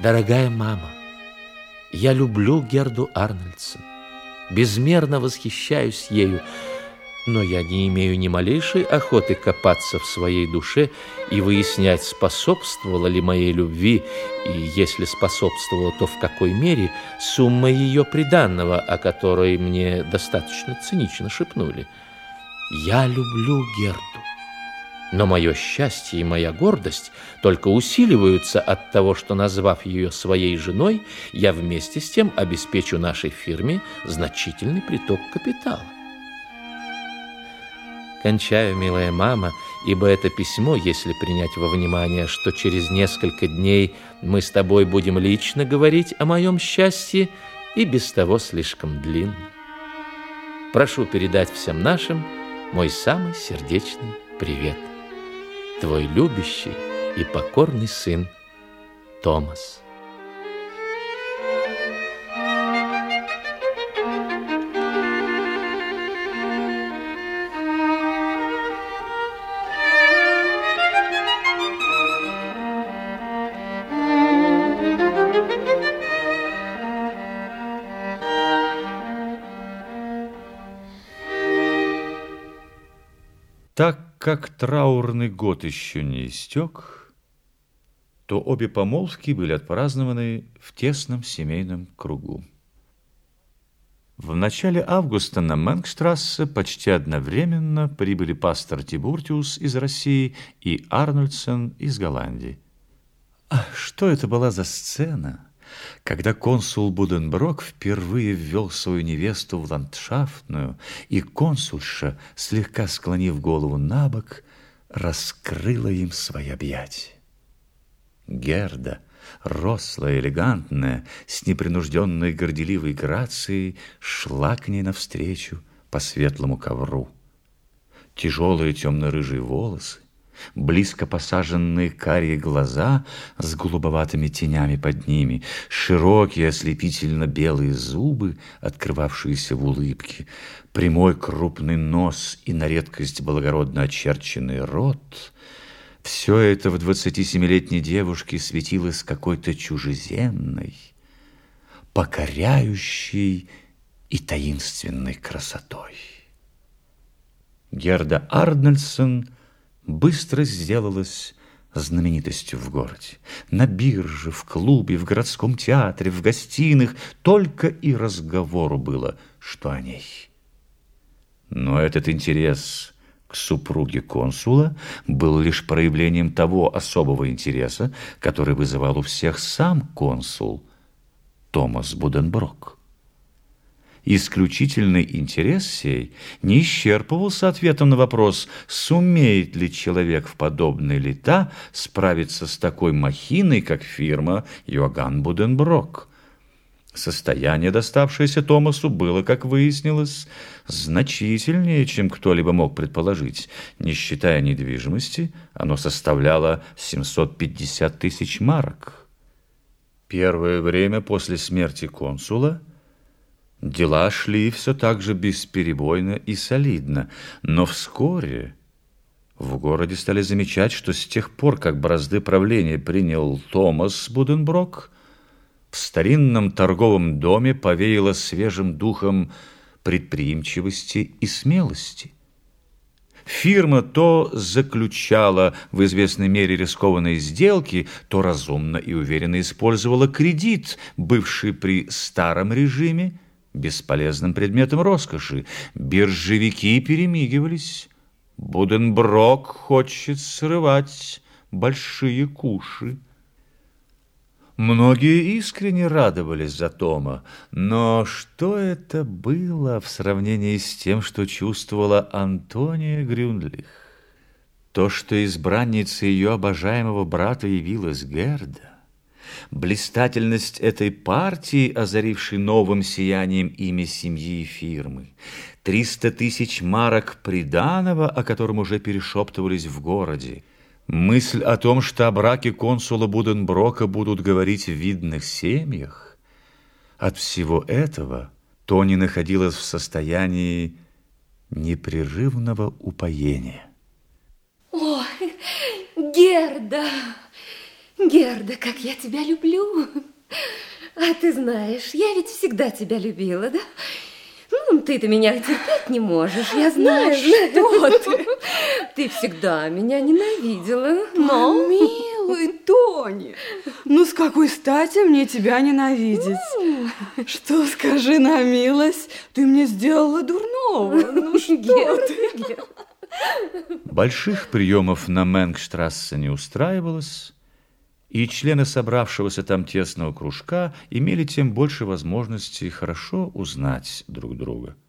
Дорогая мама, я люблю Герду Арнольдсон, безмерно восхищаюсь ею, но я не имею ни малейшей охоты копаться в своей душе и выяснять, способствовала ли моей любви, и если способствовала, то в какой мере, сумма ее приданного, о которой мне достаточно цинично шепнули. Я люблю Герду, но мое счастье и моя гордость только усиливаются от того, что, назвав ее своей женой, я вместе с тем обеспечу нашей фирме значительный приток капитала. Кончаю, милая мама, ибо это письмо, если принять во внимание, что через несколько дней мы с тобой будем лично говорить о моем счастье, и без того слишком длинно. Прошу передать всем нашим мой самый сердечный привет. Твой любящий и покорный сын Томас. Так как траурный год еще не истек, то обе помолвки были отпразднованы в тесном семейном кругу. В начале августа на Менгштрассе почти одновременно прибыли пастор Тибуртиус из России и Арнольдсен из Голландии. Что это была за сцена, когда консул Буденброк впервые ввел свою невесту в ландшафтную, и консульша, слегка склонив голову на бок, раскрыла им свои объятия. Герда, рослая, элегантная, с непринужденной горделивой грацией, шла к ней навстречу по светлому ковру. Тяжелые темно-рыжие волосы, близко посаженные карие глаза с голубоватыми тенями под ними, широкие ослепительно-белые зубы, открывавшиеся в улыбке, прямой крупный нос и на редкость благородно очерченный рот — все это в 27-летней девушке светилось какой-то чужеземной, покоряющей и таинственной красотой. Герда Арнольдсен быстро сделалась знаменитостью в городе. На бирже, в клубе, в городском театре, в гостиных только и разговору было, что о ней. Но этот интерес к супруге консула был лишь проявлением того особого интереса, который вызывал у всех сам консул Томас Буденброк. Исключительный интерес сей не исчерпывался ответом на вопрос, сумеет ли человек в подобные лета справиться с такой махиной, как фирма Иоганн Буденброк. Состояние, доставшееся Томасу, было, как выяснилось, значительнее, чем кто-либо мог предположить. Не считая недвижимости, оно составляло 750 тысяч марок. Первое время после смерти консула дела шли все так же бесперебойно и солидно, но вскоре в городе стали замечать, что с тех пор, как бразды правления принял Томас Буденброк, в старинном торговом доме повеяло свежим духом предприимчивости и смелости. Фирма то заключала в известной мере рискованные сделки, то разумно и уверенно использовала кредит, бывший при старом режиме бесполезным предметом роскоши. Биржевики перемигивались. Буденброк хочет срывать большие куши. Многие искренне радовались за Тома, но что это было в сравнении с тем, что чувствовала Антония Грюндлих? То, что избранницей ее обожаемого брата явилась Герда, блистательность этой партии, озарившей новым сиянием имя семьи и фирмы, 300 тысяч марок приданого, о котором уже перешептывались в городе, мысль о том, что о браке консула Буденброка будут говорить в видных семьях, от всего этого Тони находилась в состоянии непрерывного упоения. Ой, Герда, Герда, как я тебя люблю. А ты знаешь, я ведь всегда тебя любила, да? Ну, ты-то меня терпеть не можешь, я знаю. Что ты? Ты всегда меня ненавидела, но... Милый Тони, ну с какой стати мне тебя ненавидеть? Что, скажи на милость, ты мне сделала дурного? Ну что ты? Больших приемов на Менгштрассе не устраивалось, и члены собравшегося там тесного кружка имели тем больше возможностей хорошо узнать друг друга.